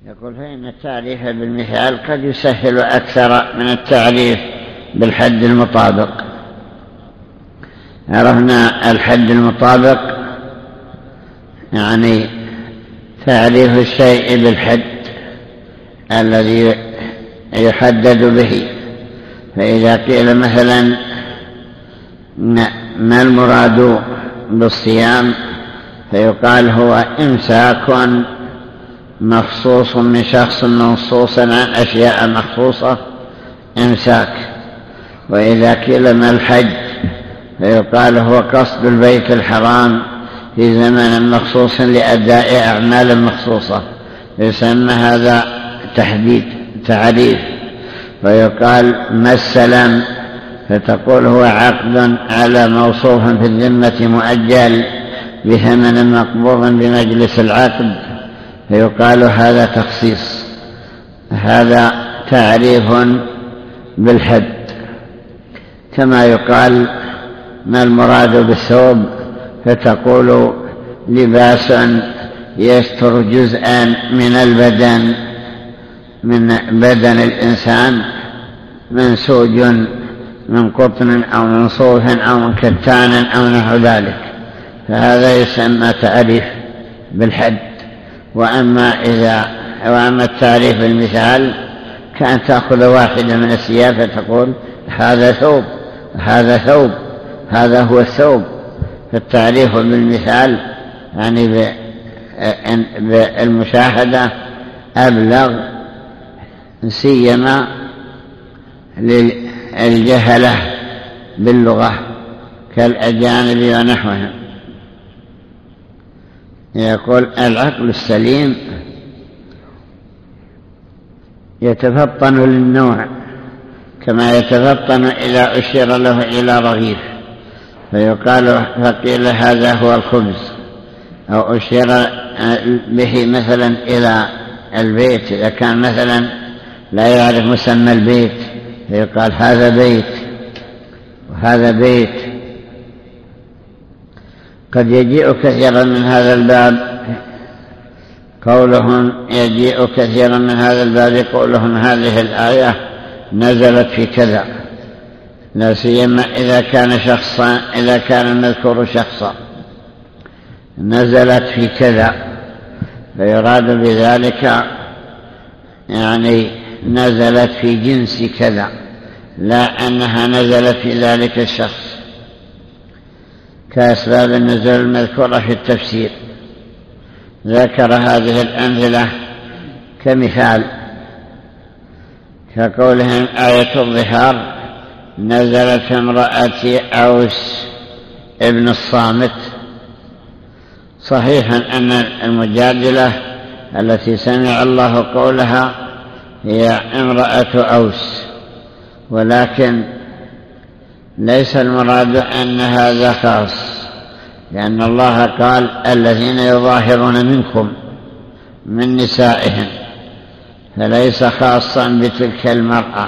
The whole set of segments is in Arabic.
يقول فإن التعريف بالمثال قد يسهل أكثر من التعريف بالحد المطابق. عرفنا الحد المطابق يعني تعريف الشيء بالحد الذي يحدد به. فإذا قيل مثلا ما المراد بالصيام فيقال هو إمساك مخصوص من شخص منصوص عن أشياء مخصوصة إمساك. وإذا قيل ما الحج فيقال هو قصد البيت الحرام في زمن مخصوص لأداء أعمال مخصوصة، يسمى هذا تحديد تعريف. ويقال ما السلام فتقول هو عقد على موصوف في الذمة مؤجل بثمن مقبوض بمجلس العقد، فيقال هذا تخصيص. هذا تعريف بالحد. كما يقال ما المراد بالثوب فتقول لباس يستر جزءا من البدن من بدن الإنسان منسوج من قطن أو من صوف أو من كتان أو نحو ذلك، فهذا يسمى تعريف بالحد. وأما التعريف بالمثال كأن تأخذ واحدة من الثياب فتقول هذا ثوب هذا ثوب هذا هو الثوب. فالتعريف بالمثال يعني بالمشاهدة أبلغ، سيما للجهلة باللغة كالأجانب ونحوهم. يقول العقل السليم يتفطن للنوع كما يتفطن إذا أشير له إلى رغيف فقيل هذا هو الخبز، أو أشير به مثلا إلى البيت إذا كان مثلا لا يعرف مسمى البيت فيقال هذا بيت وهذا بيت. قد يجيء كثيرا من هذا الباب قولهم هذه الآية نزلت في كذا، لا سيما إذا كان المذكور شخصا نزلت في كذا، فيراد بذلك يعني نزلت في جنس كذا، لا أنها نزلت في ذلك الشخص، كأسباب النزول المذكورة في التفسير. ذكر هذه الأمثلة كمثال كقولهم آية الظهار نزلت في امرأة أوس ابن الصامت. صحيح أن المجادلة التي سمع الله قولها هي امرأة أوس، ولكن ليس المراد أن هذا خاص، لأن الله قال الذين يظاهرون منكم من نسائهم، فليس خاصا بتلك المرأة.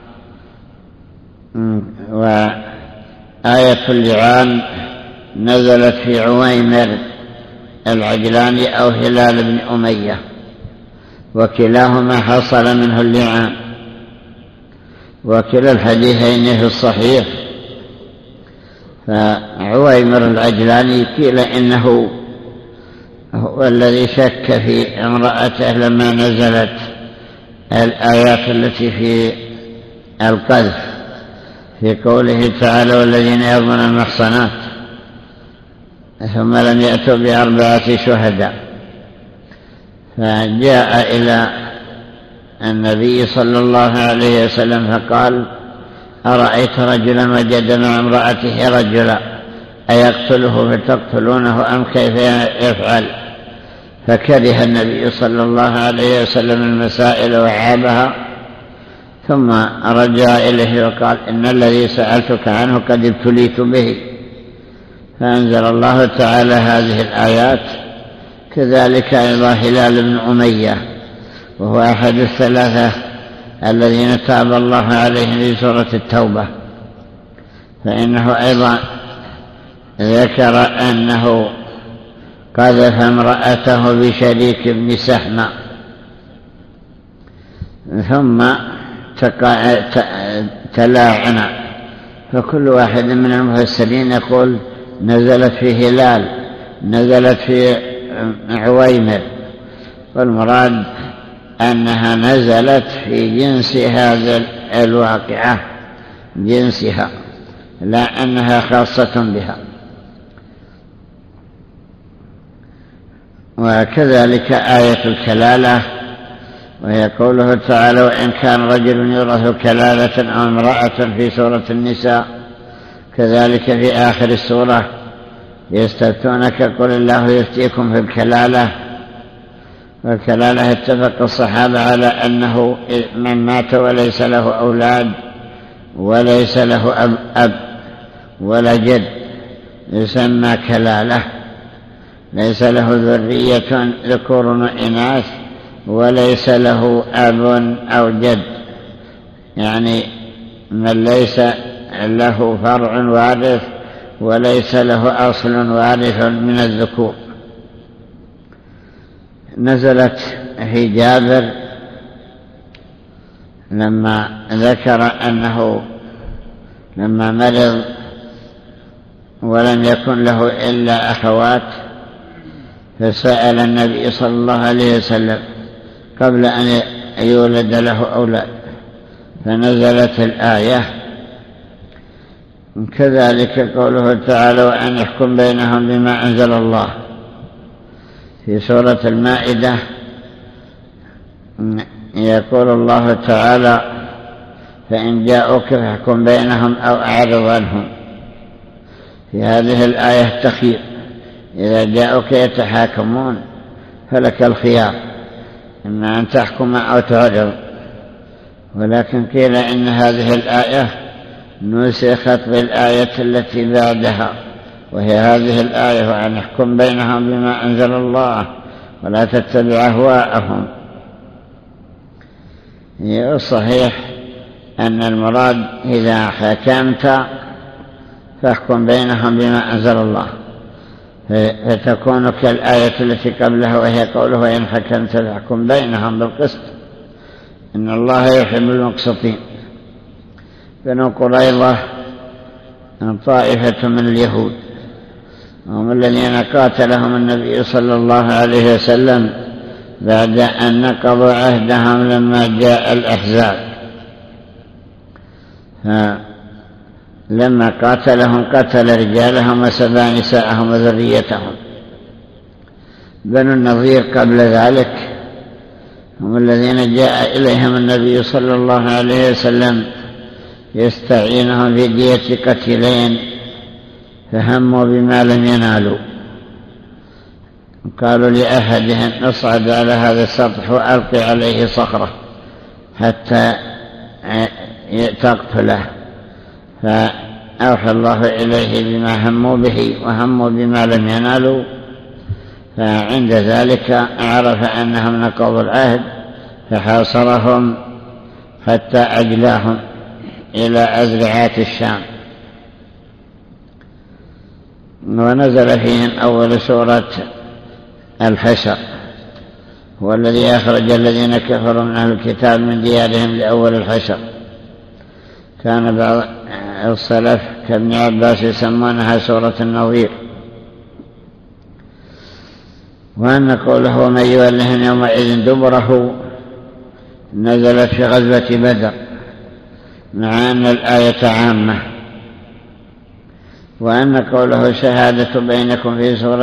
وآية اللعان نزلت في عويمر العجلاني أو هلال بن أمية، وكلاهما حصل منه اللعان، وكلا الحديثين في الصحيح. فعويمر العجلاني قيل إنه هو الذي شك في امرأته لما نزلت الآيات التي في القذف في قوله تعالى والذين يرمون المحصنات ثم لم يأتوا ب4 شهداء. فجاء إلى النبي صلى الله عليه وسلم فقال أرأيت رجلا وجد مع امرأته رجلا أيقتله فتقتلونه أم كيف يفعل؟ فكره النبي صلى الله عليه وسلم المسائل وعابها، ثم رجع إليه وقال إن الذي سألتك عنه قد ابتليت به. فأنزل الله تعالى هذه الآيات. كذلك أيضا هلال بن أمية وهو أحد الثلاثة الذين تاب الله عليهم في سورة التوبة، فإنه أيضا ذكر أنه قذف امرأته بشريك بن سحمة ثم تلاعنا. فكل واحد من المفسرين يقول نزلت في هلال، نزلت في عويمر، والمراد أنها نزلت في جنس هذا الواقعة، جنسها، لا أنها خاصة بها. وكذلك آية الكلالة، وهي قوله تعالى: وإن كان رجل يورث كلالة أو امرأة، في سورة النساء. كذلك في آخر السورة: يستفتونك قل الله يفتيكم في الكلالة. والكلالة اتفق الصحابة على أنه من مات وليس له أولاد وليس له أب ولا جد يسمى كلالة، ليس له ذرية ذكور وإناث وليس له أب أو جد، يعني من ليس له فرع وارث وليس له أصل وارث من الذكور. نزلت في جابر لما ذكر أنه لما مرض ولم يكن له إلا أخوات، فسأل النبي صلى الله عليه وسلم قبل أن يولد له أولاد، فنزلت الآية. كذلك قوله تعالى: وأن يحكم بينهم بما أنزل الله. في سورة المائدة يقول الله تعالى: فإن جاءوك فاحكم بينهم أو أعرض عنهم. في هذه الآية التخيير: إذا جاءوك يتحاكمون فلك الخيار، إما أن تحكم أو تعرض. ولكن قيل إن هذه الآية نسخت بالآية التي بعدها، وهي هذه الآية: وأن يحكم بينهم بما أنزل الله ولا تتبع أهواءهم. الصحيح أن المراد إذا حكمت فاحكم بينهم بما أنزل الله، فتكون كالآية التي قبلها، وهي قوله: وإن حكمت فاحكم بينهم بالقسط إن الله يحب المقسطين. بنو قريظة طائفة من اليهود، هم الذين قاتلهم النبي صلى الله عليه وسلم بعد أن نقضوا عهدهم لما جاء الأحزاب. لما قاتلهم قتل رجالهم وسبى نساءهم وذريتهم. بنو النضير قبل ذلك هم الذين جاء إليهم النبي صلى الله عليه وسلم يستعينهم في دية قتيلين، فهموا بما لم ينالوا. قالوا لأحدهم: نصعد على هذا السطح وألقي عليه صخرة حتى تقتله. فأوحى الله إليه بما هموا به وهموا بما لم ينالوا، فعند ذلك عرف أنهم نقضوا العهد فحاصرهم حتى أجلاهم إلى أزرعات الشام. ونزل فيهم أول سورة الحشر، هو الذي أخرج الذين كفروا من أهل الكتاب من ديارهم لأول الحشر. كان بعض السلف كابن عباس يسمونها سورة النظير. وأن قوله: ومن يولهم يومئذ دبره، نزلت في غزوة بدر، مع أن الآية عامة. وأن قوله: شهادة بينكم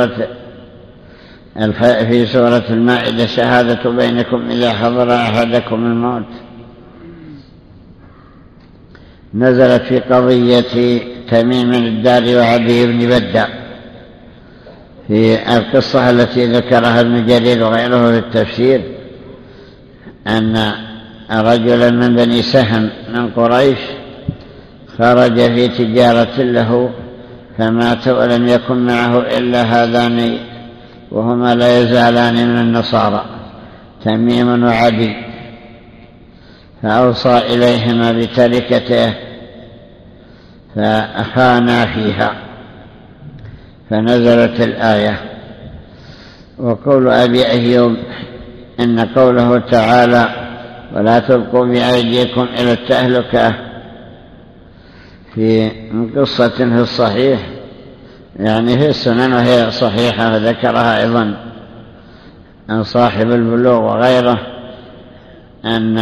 في سورة المائدة، شهادة بينكم إذا حضر أحدكم الموت، نزلت في قضية تميم الداري وعدي بن بدة، في القصة التي ذكرها ابن جرير وغيره في التفسير، أن رجلا من بني سهم من قريش خرج في تجارة له فمات ولم يكن معه إلا هذان، وهما لا يزالان من النصارى، تميم وعدي، فأوصى إليهما بتركته فخانا فيها، فنزلت الآية. وقول أبي أيوب: إن قوله تعالى: ولا تلقوا بأيديكم إلى التهلكة. في قصة في الصحيح يعني في السنن وهي صحيحة وذكرها أيضا عن صاحب البلوغ وغيره أن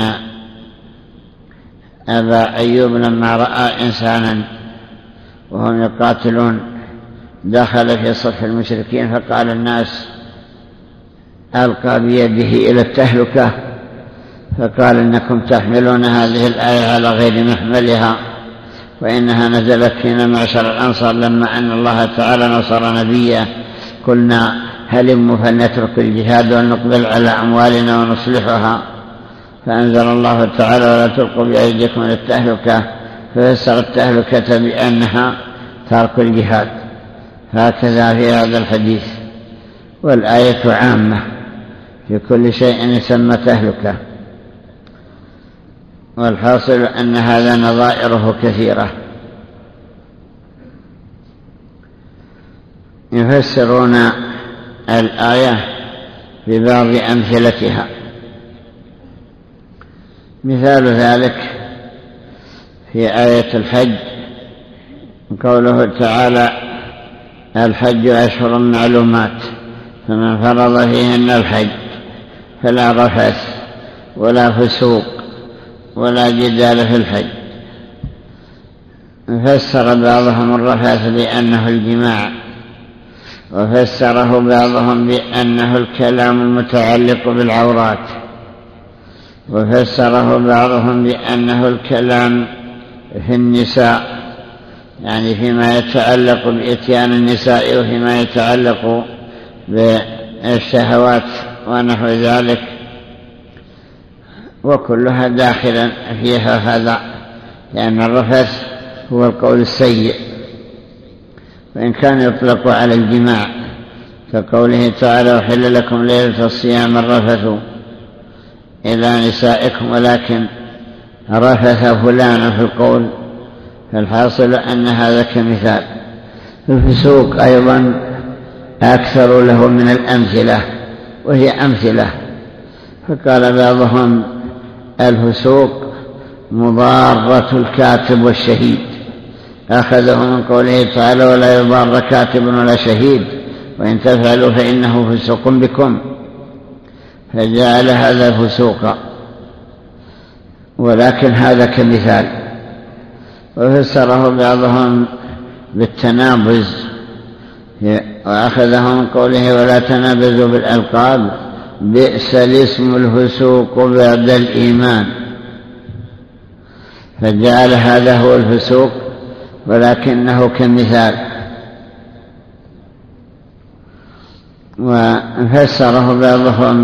أبا أيوب لما رأى إنسانا وهم يقاتلون دخل في صف المشركين فقال الناس ألقى بيده إلى التهلكة، فقال إنكم تحملون هذه الآية على غير محملها، وإنها نزلت فينا معشر الأنصار لما أن الله تعالى نصر نبيه قلنا هلموا فلنترك الجهاد ونقبل على أموالنا ونصلحها، فأنزل الله تعالى ولا تلقوا بأيديكم إلى التهلكة، ففسر التهلكة بأنها ترك الجهاد. هكذا في هذا الحديث، والآية عامة في كل شيء يسمى تهلكة. والحاصل أن هذا نظائره كثيرة. يفسرون الآية ببعض أمثلتها. مثال ذلك في آية الحج قوله تعالى الحج أشهر معلومات فمن فرض فيهن الحج فلا رفث ولا فسوق ولا جدال في الحج. فسر بعضهم الرفث بأنه الجماع، وفسره بعضهم بأنه الكلام المتعلق بالعورات، وفسره بعضهم بأنه الكلام في النساء، يعني فيما يتعلق بإتيان النساء وفيما يتعلق بالشهوات ونحو ذلك، وكلها داخلا فيها هذا، لأن الرفث هو القول السيء، وإن كان يطلق على الجماع كقوله تعالى وحل لكم ليلة الصيام الرفث إلى نسائكم، ولكن رفث فلان في القول، فالحاصل أن هذا كمثال. الفسوق أيضا أكثر له من الأمثلة، وهي أمثلة، فقال بعضهم الفسوق مضارة الكاتب والشهيد، أخذه من قوله تعالى ولا يضار كاتب ولا شهيد وإن تفعلوا فإنه فسوق بكم، فجعل هذا فسوقا، ولكن هذا كمثال. وفسره بعضهم بالتنابز، وأخذه من قوله ولا تنابزوا بالألقاب بئس الاسم الفسوق بعد الإيمان، فجعل هذا هو الفسوق ولكنه كمثال. وفسره بعضهم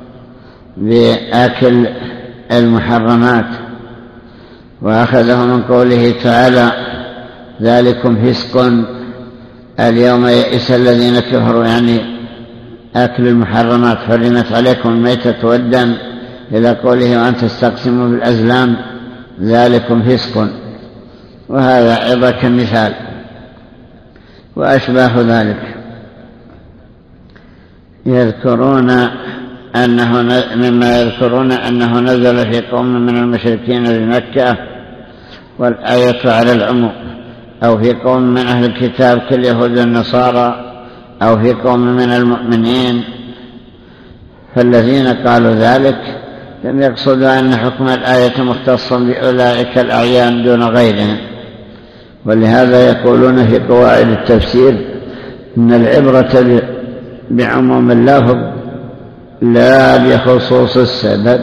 بأكل المحرمات، وأخذه من قوله تعالى ذلكم فسق اليوم يئس الذين كفروا، يعني أكل المحرمات حرمت عليكم الميتة والدم، إلى قوله وأن تستقسموا بالأزلام ذلكم فسق، وهذا أيضا كمثال. وأشباه ذلك يذكرون أنه مما يذكرون أنه نزل في قوم من المشركين بمكة، والآية على العموم، أو في قوم من أهل الكتاب كاليهود والنصارى، أو في قوم من المؤمنين. فالذين قالوا ذلك لم يقصدوا أن حكم الآية مختص بأولئك الأعيان دون غيرهم، ولهذا يقولون في قواعد التفسير إن العبرة بعموم اللفظ لا بخصوص السبب،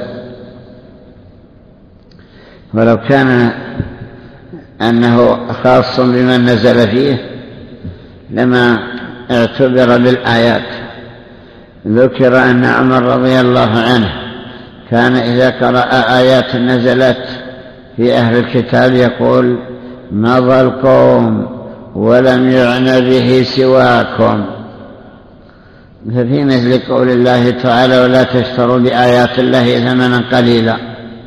ولو كان أنه خاص بمن نزل فيه لما اعتبر بالآيات. ذكر أن عمر رضي الله عنه كان إذا قرأ آيات نزلت في أهل الكتاب يقول مضى القوم ولم يعن به سواكم، ففي مثل قول الله تعالى ولا تشتروا بآيات الله ثمنا قليلا،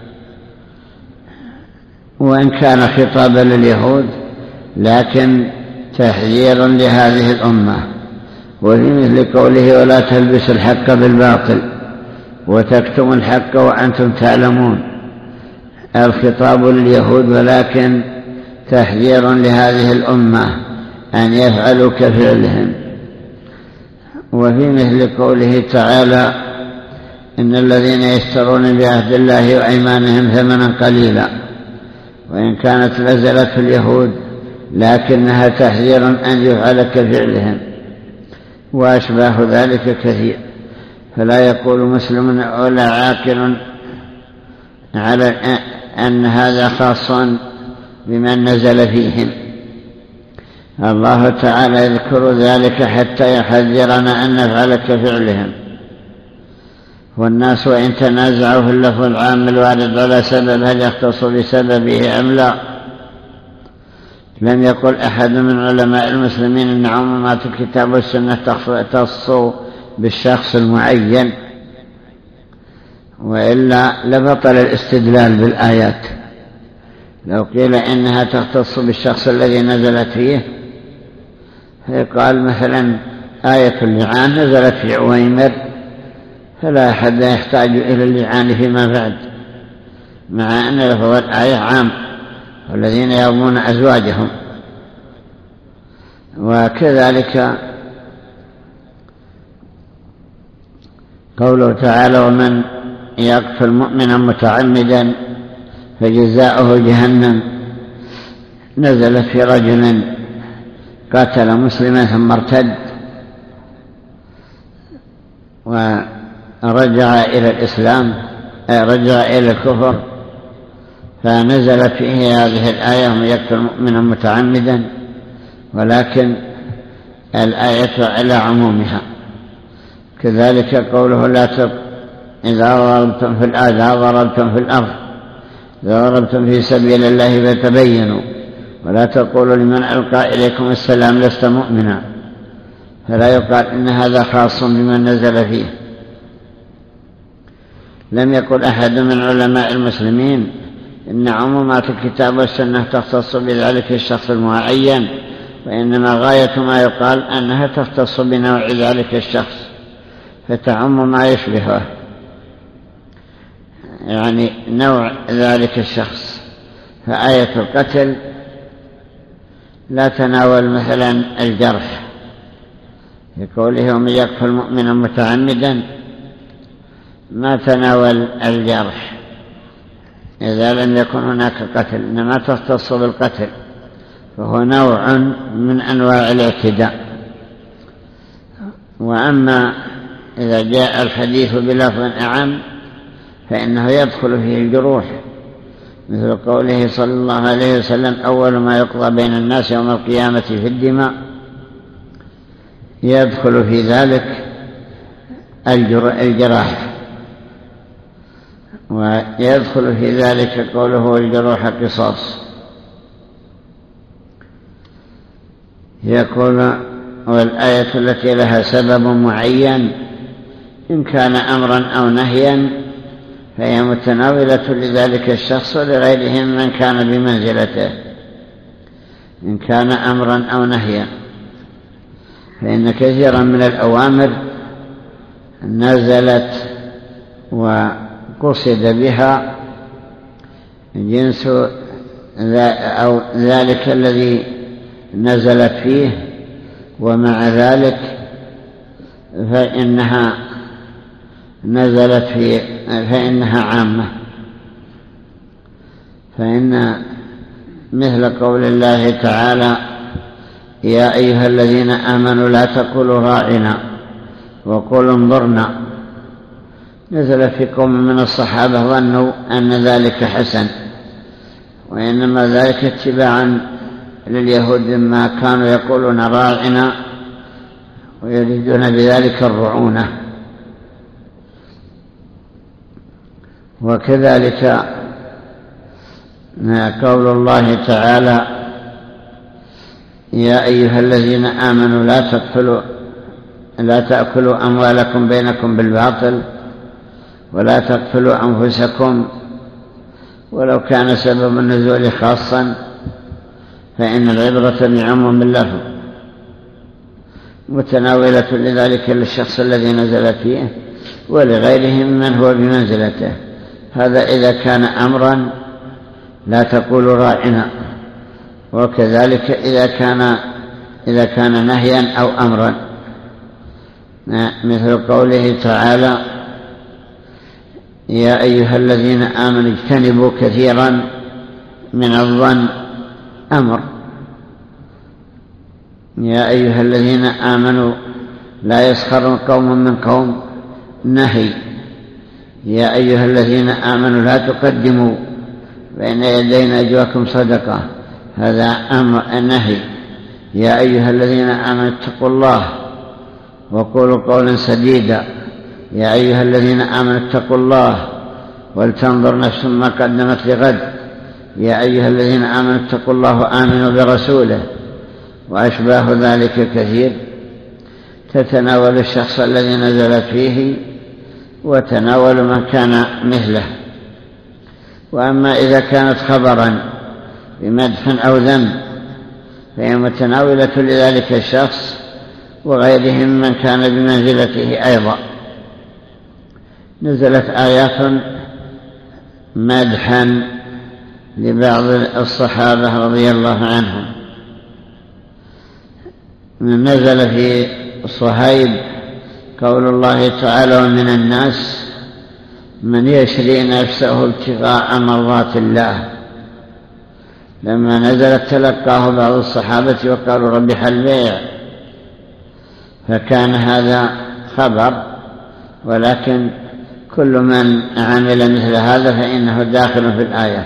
وإن كان خطابا لليهود لكن تحذير لهذه الأمة. وفي مثل قوله ولا تلبسوا الحق بالباطل، وتكتموا الحق وأنتم تعلمون. الخطاب لليهود، ولكن تحذير لهذه الأمة أن يفعلوا كفعلهم. وفي مثل قوله تعالى: إن الذين يشترون بعهد الله وأيمانهم ثمنا قليلا، وإن كانت نزلت في اليهود لكنها تحذير أن يفعل كفعلهم، وأشباه ذلك كثير. فلا يقول مسلم ولا عاقل على أن هذا خاص بمن نزل فيهم. الله تعالى يذكر ذلك حتى يحذرنا أن نفعل كفعلهم. والناس وإن تنازعوا في اللفظ العام الوارد على سبب هل يختص بسببه أم لا، لم يقل أحد من علماء المسلمين أن عمومات الكتاب والسنة تختص بالشخص المعين، وإلا لبطل الاستدلال بالآيات. لو قيل إنها تختص بالشخص الذي نزلت فيه، فيقال مثلا آية اللعان نزلت في عويمر، فلا أحد يحتاج إلى اللعان فيما بعد، مع أن لفظ الآية عام: والذين يرمون أزواجهم. وكذلك قوله تعالى: ومن يقتل مؤمنا متعمدا فجزاؤه جهنم، نزلت في رجل قتل مسلما ثم ارتد ورجع إلى الإسلام، رجع إلى الكفر، فنزلت فيه هذه الآية: ومن يقتل مؤمنا متعمدا، ولكن الآية على عمومها. كذلك قوله: إذا ضربتم في الأرض، إذا ضربتم في سبيل الله فتبينوا ولا تقولوا لمن ألقى إليكم السلام لست مؤمنا. فلا يقال إن هذا خاص بمن نزل فيه. لم يقل أحد من علماء المسلمين إن عمومات الكتاب والسنة تختص بذلك الشخص المعين، وإنما غاية ما يقال أنها تختص بنوع ذلك الشخص فتعم ما يشبهه، يعني نوع ذلك الشخص. فآية القتل لا تناول مثلا الجرح، يقوله: ومن يقتل مؤمنا متعمدا، ما تناول الجرح إذا لم يكن هناك قتل، إنما تختص بالقتل، فهو نوع من أنواع الاعتداء. وأما إذا جاء الحديث بلفظ أعم فإنه يدخل فيه الجروح، مثل قوله صلى الله عليه وسلم: أول ما يقضى بين الناس يوم القيامة في الدماء، يدخل في ذلك الجراح، ويدخل في ذلك قوله: الجروح قصاص. يقول: والآية التي لها سبب معين إن كان أمرا أو نهيا فهي متناولة لذلك الشخص ولغيره من كان بمنزلته. إن كان أمرا أو نهيا، فإن كثيرا من الأوامر نزلت وقصد بها جنس أو ذلك الذي نزلت فيه، ومع ذلك فإنها نزلت فإنها عامة. فإن مثل قول الله تعالى: يا أيها الذين آمنوا لا تقولوا راعنا وقولوا انظرنا، نزل في قوم من الصحابة ظنوا أن ذلك حسن، وإنما ذلك اتباعا لليهود ما كانوا يقولون راعنا ويريدون بذلك الرعونة. وكذلك قول الله تعالى: يا أيها الذين آمنوا لا تأكلوا أموالكم بينكم بالباطل ولا تقتلوا أنفسكم ولو كان سبب النزول خاصا فإن العبرة بعموم اللفظ متناولة لذلك للشخص الذي نزل فيه، ولغيرهم من هو بمنزلته. هذا إذا كان أمرا لا تقول راعنا، وكذلك إذا كان نهيا أو أمرا، مثل قوله تعالى: يا أيها الذين آمنوا اجتنبوا كثيرا من الظن، أمر. يا أيها الذين آمنوا لا يسخر قوم من قوم، نهي. يا أيها الذين آمنوا لا تقدموا بين يدي نجواكم صدقة، هذا أمر نهي. يا أيها الذين آمنوا اتقوا الله وقولوا قولا سديدا. يا أيها الذين آمنوا اتقوا الله ولتنظر نفس ما قدمت لغد. يا أيها الذين آمنوا اتقوا الله وآمنوا برسوله، وأشباه ذلك كثير تتناول الشخص الذي نزلت فيه وتناول من كان مثله. وأما إذا كانت خبرا بمدح أو ذم فهي متناولة لذلك الشخص وغيرهم من كان بمنزلته أيضا. نزلت آيات مدحا لبعض الصحابة رضي الله عنهم. نزل في صهيب قول الله تعالى: ومن الناس من يشري نفسه ابتغاء مرضات الله. لما نزلت تلقاه بعض الصحابة وقالوا: ربح البيع، فكان هذا خبر، ولكن كل من عمل مثل هذا فإنه داخل في الآية.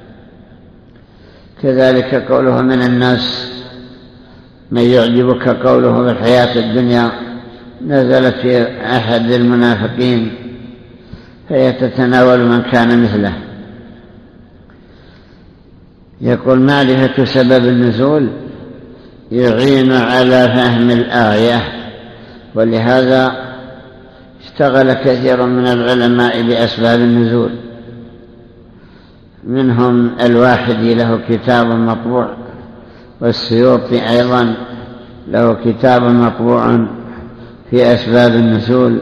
كذلك قوله: من الناس من يعجبك قوله في الحياة الدنيا، نزلت في أحد المنافقين، فهي تتناول من كان مثله. يقول: معرفة سبب النزول يعين على فهم الآية، ولهذا اشتغل كثير من العلماء بأسباب النزول، منهم الواحدي له كتاب مطبوع، والسيوطي أيضا له كتاب مطبوع في أسباب النزول،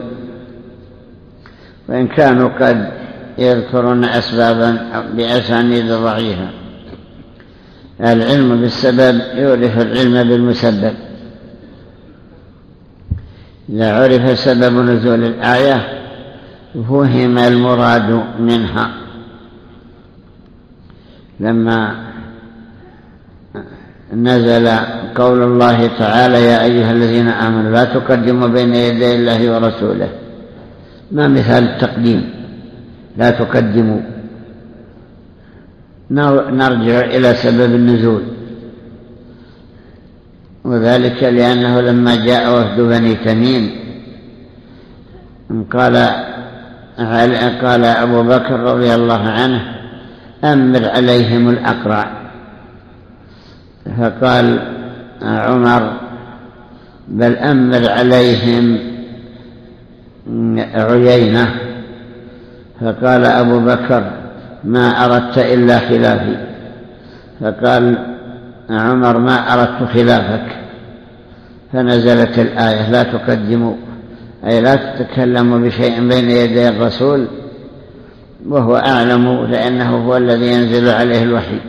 وإن كانوا قد يذكرون أسبابا بأسانيد ضعيفة. العلم بالسبب يورث العلم بالمسبب. إذا عرف سبب نزول الآية فهم المراد منها. لما نزل قول الله تعالى: يا أيها الذين آمنوا لا تقدموا بين يدي الله ورسوله، ما مثال التقديم؟ لا تقدموا. نرجع إلى سبب النزول، وذلك لأنه لما جاء وفد بني تميم قال أبو بكر رضي الله عنه: أمر عليهم الأقرع. فقال عمر: بل أمر عليهم عيينة. فقال أبو بكر: ما أردت إلا خلافي. فقال عمر: ما أردت خلافك. فنزلت الآية: لا تقدموا، أي لا تتكلموا بشيء بين يدي الرسول وهو أعلم، لأنه هو الذي ينزل عليه الوحي.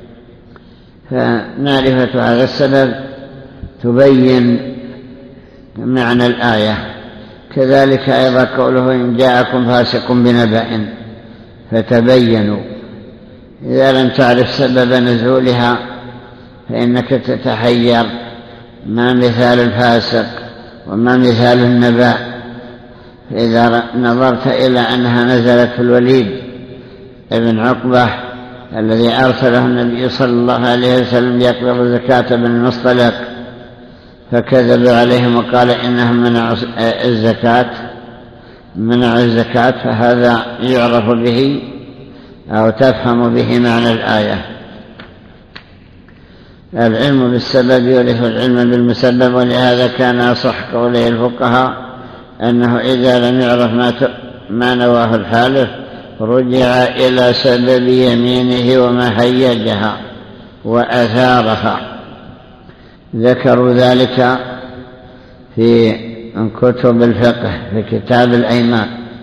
فمعرفة هذا السبب تبين معنى الآية. كذلك أيضا قوله: إن جاءكم فاسق بنبأ فتبينوا. إذا لم تعرف سبب نزولها فإنك تتحير ما مثال الفاسق وما مثال النبأ. فإذا نظرت إلى أنها نزلت في الوليد ابن عقبة الذي أرسله النبي صلى الله عليه وسلم يقبض زكاة بن المصطلق، فكذب عليهم وقال إنهم منع الزكاة، فهذا يعرف به أو تفهم به معنى الآية. العلم بالسبب يورث العلم بالمسبب، ولهذا كان أصح قوله الفقهاء أنه إذا لم يعرف ما نواه الحالف رجع إلى سبب يمينه وما هيجها وأثارها. ذكروا ذلك في كتب الفقه في كتاب الأيمان،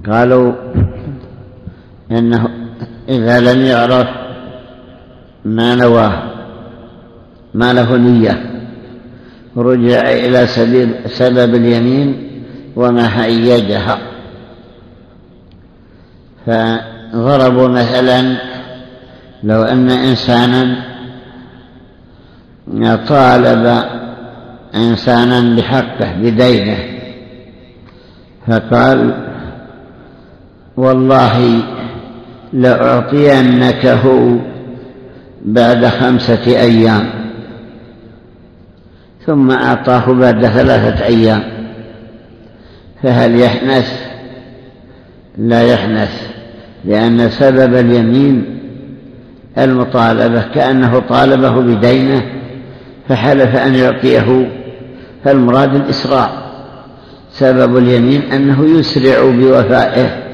قالوا إنه إذا لم يعرف ما نواه ما له نية رجع إلى سبب اليمين وما هيجها. فضربوا مثلا لو أن إنسانا طالب إنسانا بحقه بدينه فقال والله لأعطينكه بعد 5 أيام، ثم أعطاه بعد 3 أيام، فهل يحنث؟ لا يحنث، لأن سبب اليمين المطالبة كأنه طالبه بدينه فحلف أن يعطيه، فالمراد الإسراع، سبب اليمين أنه يسرع بوفائه.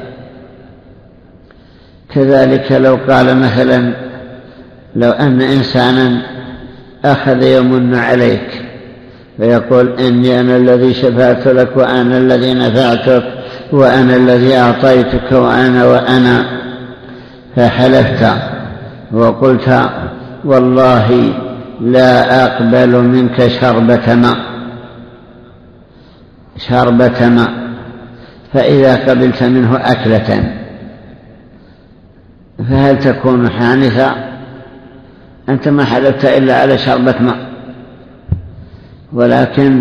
كذلك لو قال مثلا لو أن إنسانا أخذ يمن عليك فيقول إني أنا الذي شفعت لك وأنا الذي نفعتك وأنا الذي أعطيتك وأنا فحلفت وقلت والله لا أقبل منك شربة ماء، فإذا قبلت منه أكلة فهل تكون حانثا؟ أنت ما حلفت إلا على شربة ماء، ولكن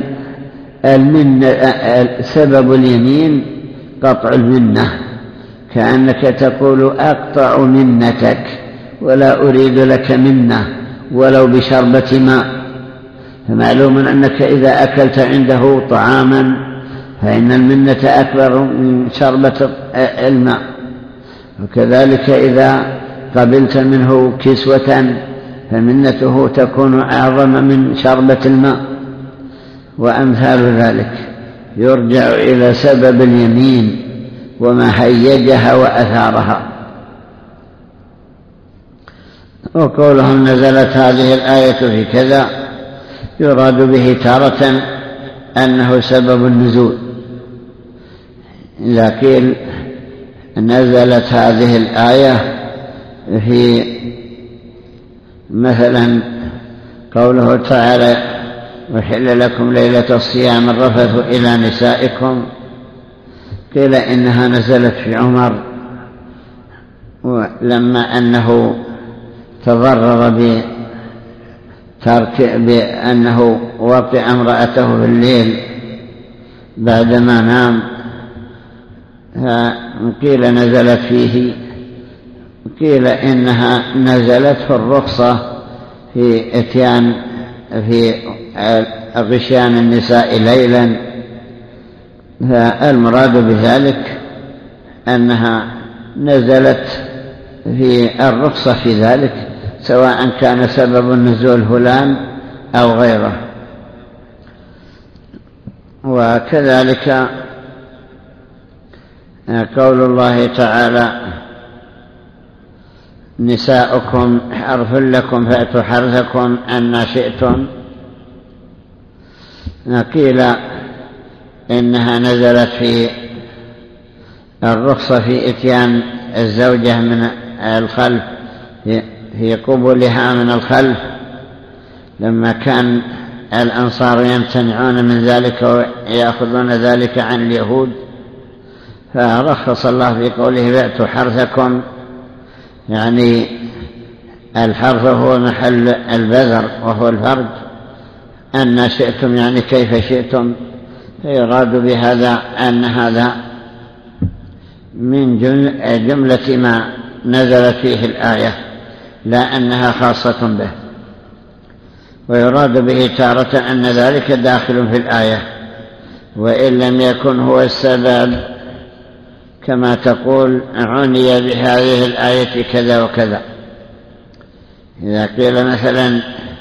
سبب اليمين قطع المنة، كأنك تقول أقطع منتك ولا أريد لك منة ولو بشربة ماء. فمعلوم أنك إذا أكلت عنده طعاما فإن المنة أكبر من شربة الماء، وكذلك إذا قبلت منه كسوة فمنته تكون أعظم من شربة الماء، وأمثال ذلك. يرجع إلى سبب اليمين وما هيجها وأثارها. وقولهم نزلت هذه الآية في كذا يراد به تارة أنه سبب النزول. إذا قيل نزلت هذه الآية في مثلا قوله تعالى وحل لكم ليلة الصيام الرفث إلى نسائكم، قيل إنها نزلت في عمر لما أنه تضرر بأنه وطئ امرأته في الليل بعدما نام، قيل نزلت فيه، قيل إنها نزلت في الرخصة في إتيان في غشيان النساء ليلا. فالمراد بذلك أنها نزلت في الرخصة في ذلك، سواء كان سبب النزول فلان أو غيره. وكذلك قول الله تعالى نساؤكم حرث لكم فأتوا حرثكم أن شئتم، قيل إنها نزلت في الرخصة في إتيان الزوجة من الخلف في قبولها من الخلف، لما كان الأنصار يمتنعون من ذلك ويأخذون ذلك عن اليهود، فرخص الله في قوله فأتوا حرثكم، يعني الحرث هو محل البذر وهو الفرج، أن شئتم يعني كيف شئتم. فيراد بهذا أن هذا من جملة ما نزلت فيه الآية، لا أنها خاصة به. ويراد به تارة أن ذلك داخل في الآية وإن لم يكن هو السبب، كما تقول عني بهذه الآية كذا وكذا. إذا قيل مثلا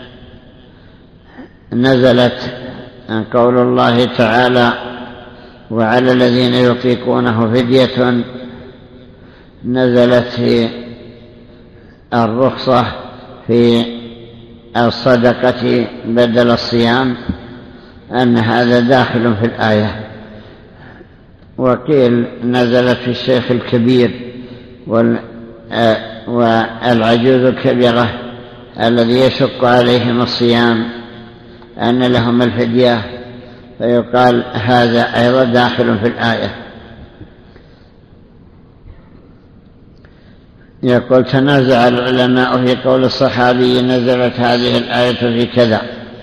نزلت قول الله تعالى وعلى الذين يطيقونه فدية، نزلت في الرخصة في الصدقة بدل الصيام، أن هذا داخل في الآية. وقيل نزلت في الشيخ الكبير والعجوز الكبيرة الذي يشق عليهم الصيام أن لهم الفدية، فيقال هذا أيضا داخل في الآية. يقول تنازع العلماء في قول الصحابي نزلت هذه الآية في كذا،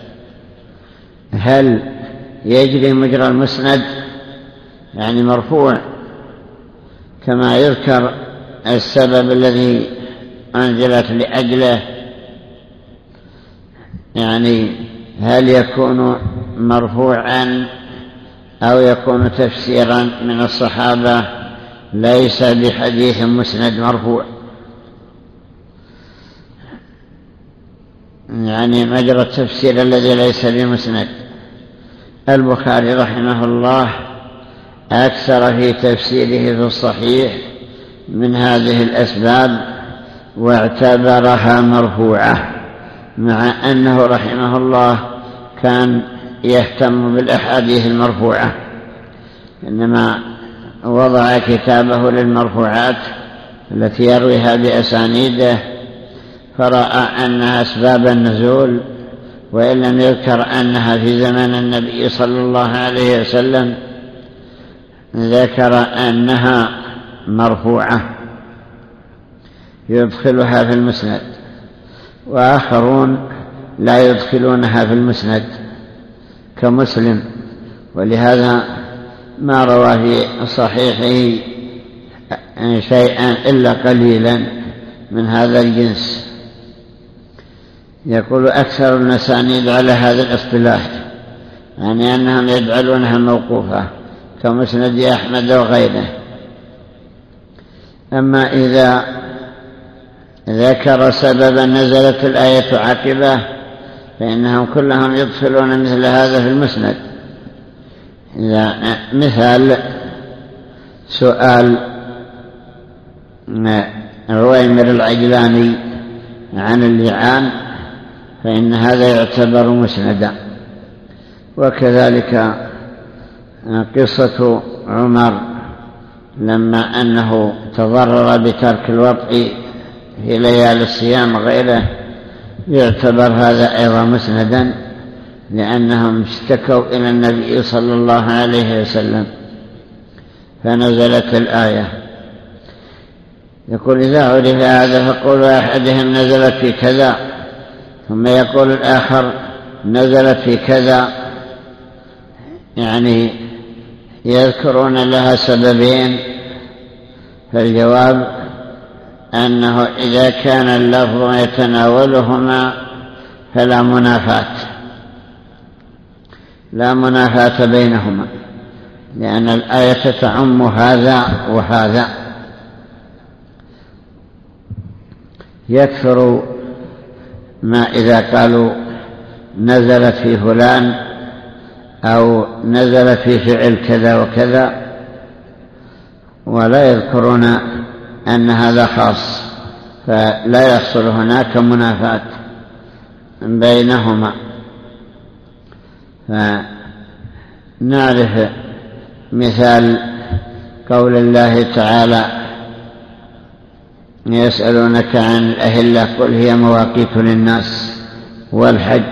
هل يجري مجرى المسند يعني مرفوع كما يذكر السبب الذي أنزلت لأجله، يعني هل يكون مرفوعا أو يكون تفسيرا من الصحابة ليس بحديث مسند مرفوع، يعني مجرى التفسير الذي ليس بمسند. البخاري رحمه الله أكثر في تفسيره في الصحيح من هذه الأسباب واعتبرها مرفوعة، مع أنه رحمه الله كان يهتم بالأحاديث المرفوعة، إنما وضع كتابه للمرفوعات التي يرويها بأسانيده، فرأى أنها أسباب النزول وإن لم يذكر أنها في زمن النبي صلى الله عليه وسلم ذكر أنها مرفوعة يدخلها في المسند، وآخرون لا يدخلونها في المسند كمسلم، ولهذا ما روى في صحيحه شيئا إلا قليلا من هذا الجنس. يقول أكثر المسانيد على هذا الاصطلاح، يعني أنهم يجعلونها موقوفة كمسند أحمد وغيره. أما إذا ذكر سببا نزلت الآية عقبه فإنهم كلهم يدخلون مثل هذا في المسند. إذا مثال سؤال رويمر العجلاني عن اللعان فإن هذا يعتبر مسندا. وكذلك قصة عمر لما أنه تضرر بترك الوطء في ليالي الصيام غيره يعتبر هذا أيضا مسندا، لأنهم اشتكوا إلى النبي صلى الله عليه وسلم فنزلت الآية. يقول إذا عرف هذا فقول أحدهم نزلت في كذا، ثم يقول الآخر نزلت في كذا، يعني يذكرون لها سببين. فالجواب أنه إذا كان اللفظ يتناولهما فلا منافاة بينهما، لأن الآية تعم هذا وهذا. يكثر ما إذا قالوا نزلت في فلان أو نزلت في فعل كذا وكذا ولا يذكرون أن هذا خاص، فلا يحصل هناك منافاة بينهما. فنعرف مثال قول الله تعالى يسألونك عن الأهلة قل هي مواقيت للناس والحج.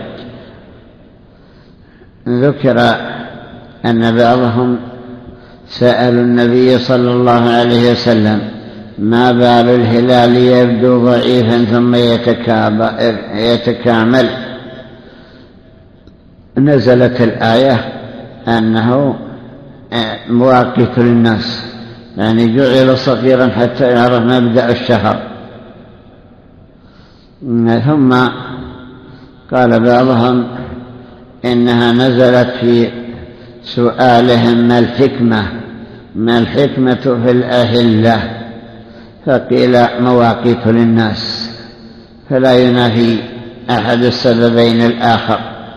ذكر أن بعضهم سألوا النبي صلى الله عليه وسلم ما بال الهلال يبدو ضعيفا ثم يتكامل. نزلت الآية أنه مواقيت للناس، يعني جعل صغيرا حتى يعرف مبدأ الشهر. ثم قال بعضهم إنها نزلت في سؤالهم ما الحكمة في الأهلة، فقيل مواقيت للناس، فلا ينافي أحد السببين الآخر.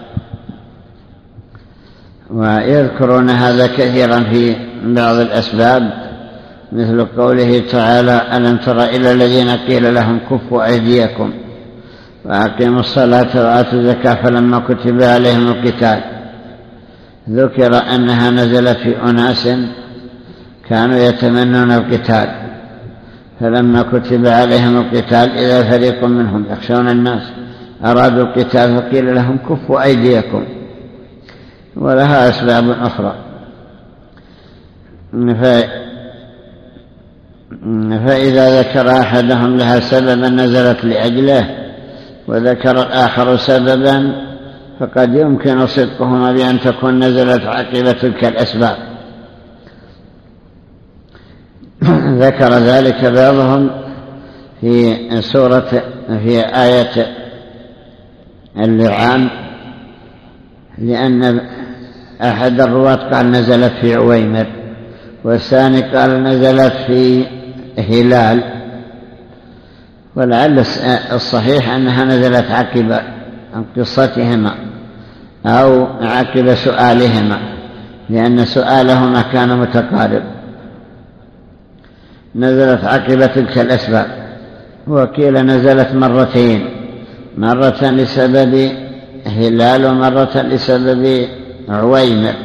ويذكرون هذا كثيرا في بعض الأسباب، مثل قوله تعالى ألم تر إلى الذين قيل لهم كفوا أيديكم وأقيموا الصلاة وآتوا الزكاة فلما كتب عليهم القتال. ذكر أنها نزلت في أناس كانوا يتمنون القتال، فلما كتب عليهم القتال إذا فريق منهم يخشون الناس أرادوا القتال فقيل لهم كفوا أيديكم، ولها أسباب أخرى. فإذا ذكر أحدهم لها سببا نزلت لأجله وذكر الآخر سببا فقد يمكن صدقهما بأن تكون نزلت عقب تلك الأسباب. ذكر ذلك بعضهم في آية اللعان، لأن أحد الرواة قال نزلت في عويمر، والثاني قال نزلت في هلال، ولعل الصحيح أنها نزلت عقب قصتهما أو عقب سؤالهما، لأن سؤالهما كان متقارب. نزلت عقب تلك الأسباب، وقيل نزلت مرتين، مرة لسبب هلال ومرة لسبب عويمر،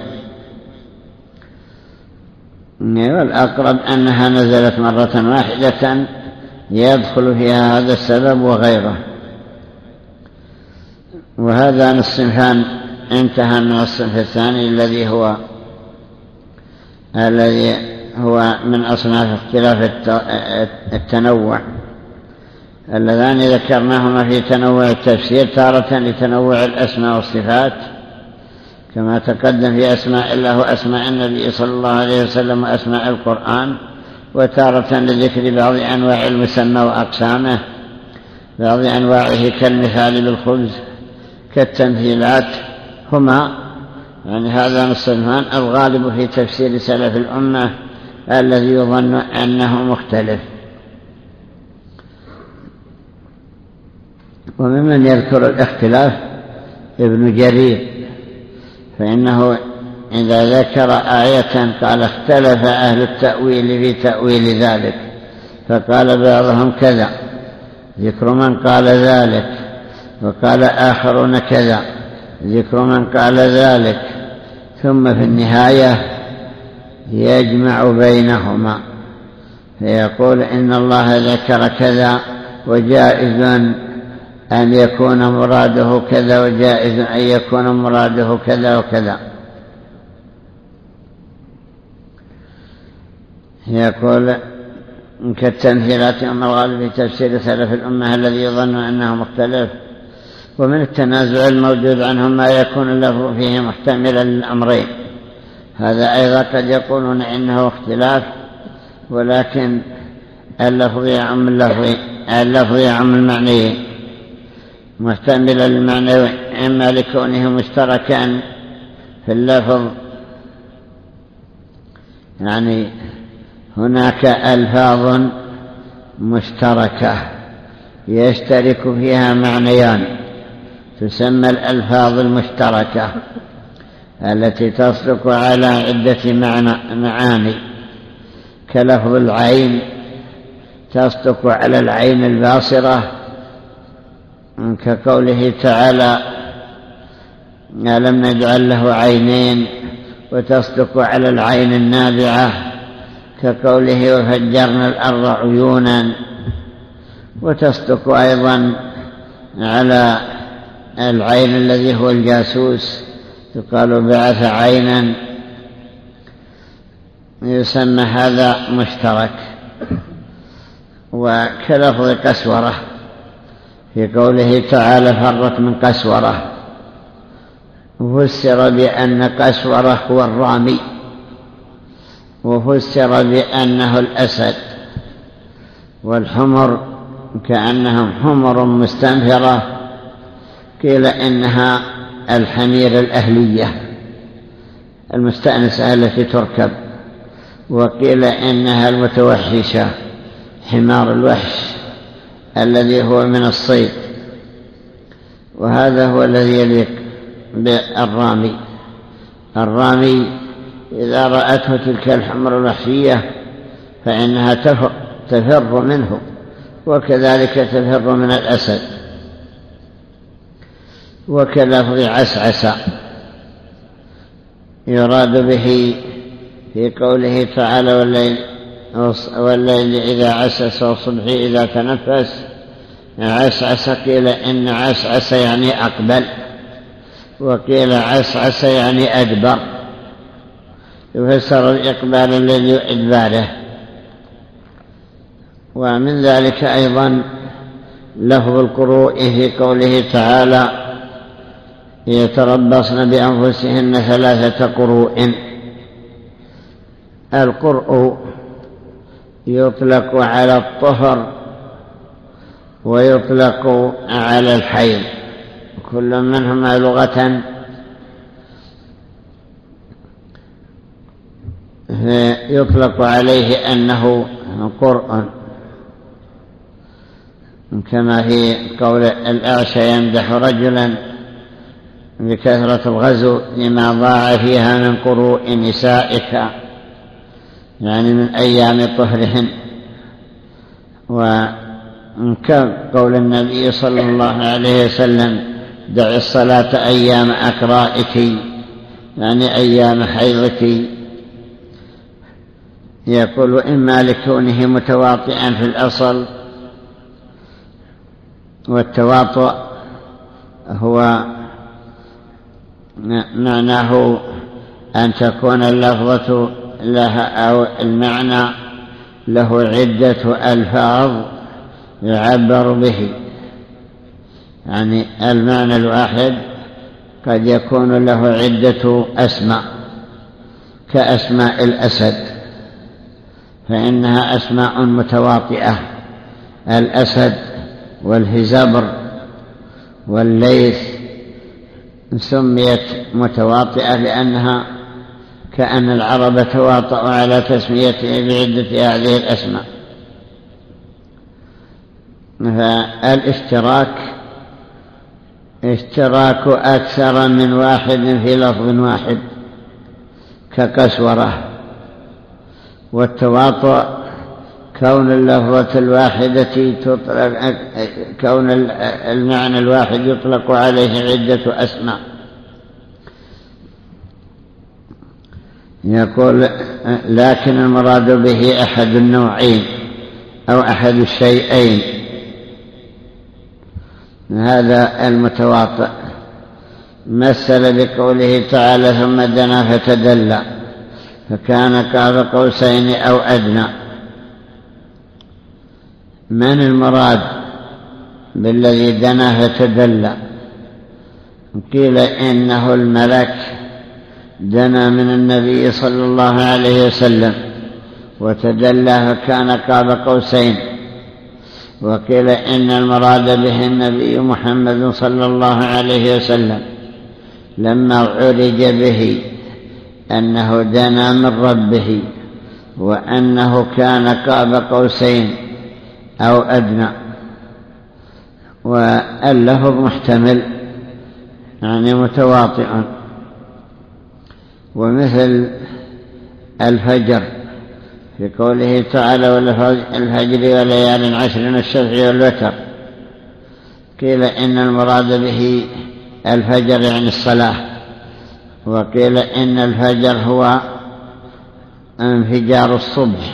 والأقرب أنها نزلت مرة واحدة يدخل فيها هذا السبب وغيره. وهذا الصنفان انتهى من الصنف الثاني الذي هو من أصناف اختلاف التنوع، اللذان ذكرناهما في تنوع التفسير، تارة لتنوع الأسماء والصفات كما تقدم في أسماء الله وأسماء النبي صلى الله عليه وسلم وأسماء القرآن، وتارة لذكر بعض أنواع المسمى وأقسامه، بعض أنواعه كالمثال بالخبز كالتمثيلات. هما يعني هذان الصنفان الغالب في تفسير سلف الأمة الذي يظن أنه مختلف. وممن يذكر الاختلاف ابن جرير، فإنه إذا ذكر آية قال اختلف أهل التأويل في تأويل ذلك، فقال بعضهم كذا، ذكر من قال ذلك، وقال آخرون كذا، ذكر من قال ذلك، ثم في النهاية يجمع بينهما فيقول إن الله ذكر كذا وجائز أن يكون مراده كذا وجائز أن يكون مراده كذا وكذا. يقول كالتمثيلات أم الغالب في تفسير سلف الأمة الذي يظن أنه مختلف. ومن التنازع الموجود عنهم ما يكون اللفظ فيه محتملا للأمرين، هذا أيضا قد يقولون إنه اختلاف، ولكن اللفظ يعم المعنى محتملا للمعنى، إما لكونه مشتركا في اللفظ، يعني هناك ألفاظ مشتركة يشترك فيها معنيان تسمى الألفاظ المشتركة التي تصدق على عدة معاني، كلفظ العين تصدق على العين الباصرة كقوله تعالى ألم نجعل له عينين، وتصدق على العين النابعة كقوله وفجرنا الأرض عيونا، وتصدق أيضا على العين الذي هو الجاسوس يقال بعث عينا، يسمى هذا مشترك. وكلفظ قسورة في قوله تعالى فرت من قسورة، فسر بأن قسورة هو الرامي، وفسر بأنه الأسد، والحمر كأنهم حمر مستنفرة، قيل إنها الحمير الأهلية المستأنسة التي تركب، وقيل إنها المتوحشة حمار الوحش الذي هو من الصيد. وهذا هو الذي يليق بالرامي. الرامي إذا رأته تلك الحمر الوحشية فإنها تفر منه، وكذلك تفر من الأسد. وكلفظ عسعس يراد به في قوله تعالى والليل إذا عسس والصبح إذا تنفس. عسعس قيل إن عسعس يعني أقبل، وقيل عسعس يعني أدبر، يفسر الإقبال الذي إدباره. ومن ذلك أيضا لفظ القروء في قوله تعالى يتربصن بأنفسهن 3 قروء. القرء يطلق على الطهر ويطلق على الحيض، كل منهما لغة، يطلق عليه أنه قرء، كما في قول الأعشى يمدح رجلا بكثرة الغزو لما ضاع فيها من قروء نسائك، يعني من أيام طهرهن. وقول النبي صلى الله عليه وسلم دع الصلاة أيام أكرائك، يعني أيام حيضك. يقول إما لكونه متواطئا في الأصل، والتواطؤ هو معناه أن تكون اللفظة لها أو المعنى له عدة ألفاظ يعبر به، يعني المعنى الواحد قد يكون له عدة أسماء، كأسماء الأسد، فإنها أسماء متواطئة، الأسد والهزبر والليث سميت متواطئة لأنها كأن العرب تواطؤوا على تسميته بعدة هذه الأسماء. فالاشتراك اشتراك أكثر من واحد في لفظ واحد كقسورة، والتواطؤ كون اللفظة الواحدة تطلق، كون المعنى الواحد يطلق عليه عدة أسماء. يقول لكن المراد به أحد النوعين أو أحد الشيئين، هذا المتواطئ. مثل بقوله تعالى ثم دنا فتدلى فكان قاب قوسين أو أدنى. من المراد بالذي دنا فتدلى؟ قيل إنه الملك دنا من النبي صلى الله عليه وسلم وتدلى فكان قاب قوسين. وقيل إن المراد به النبي محمد صلى الله عليه وسلم لما عرج به أنه دنا من ربه وأنه كان قاب قوسين أو أدنى. واللفظ محتمل يعني متواطئ. ومثل الفجر في قوله تعالى والفجر وليال عشر الشفع والوتر، قيل إن المراد به الفجر يعني الصلاة، وقيل إن الفجر هو انفجار الصبح.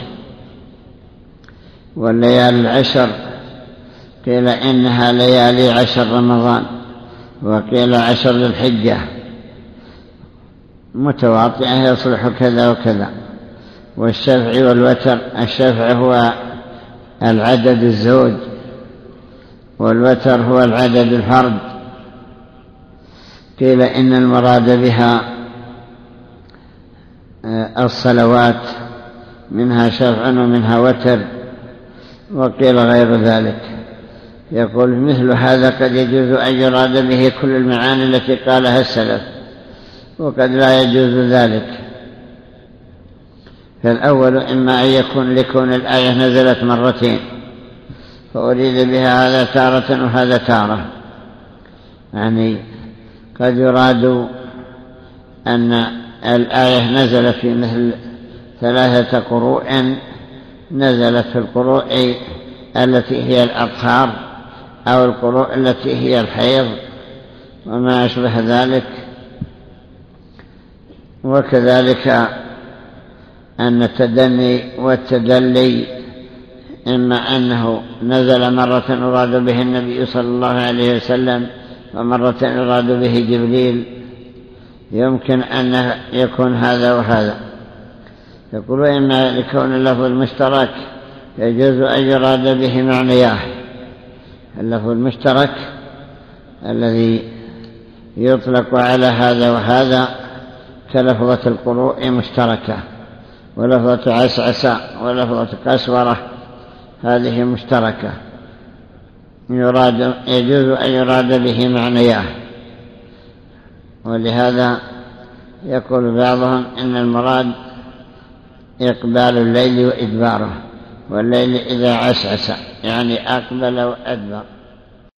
والليالي العشر قيل إنها ليالي 10 رمضان، وقيل 10 ذي الحجة، متواطئة يصلح كذا وكذا. والشفع والوتر، الشفع هو العدد الزوج، والوتر هو العدد الفرد. قيل إن المراد بها الصلوات، منها شفع ومنها وتر، وقيل غير ذلك. يقول مثل هذا قد يجوز أن يراد به كل المعاني التي قالها السلف، وقد لا يجوز ذلك. فالأول إما أن يكون لكون الآية نزلت مرتين فأريد بها هذا تارة وهذا تارة، يعني قد يراد أن الآية نزلت في مثل 3 قروء، نزلت في القروء التي هي الأطهار أو القروء التي هي الحيض وما أشبه ذلك. وكذلك أن التدني والتدلي إما أنه نزل مرة أراد به النبي صلى الله عليه وسلم ومرة أراد به جبريل، يمكن أن يكون هذا وهذا. يقول إما لكون اللفظ المشترك يجوز أن يراد به معنياه. اللفظ المشترك الذي يطلق على هذا وهذا كلفظة القروء مشتركة، ولفظة عسعسة ولفظة قسورة هذه مشتركة، يجوز أن يراد به معنياه. ولهذا يقول بعضهم إن المراد إقبال الليل وإدباره، والليل إذا عسعس يعني أقبل وأدبر.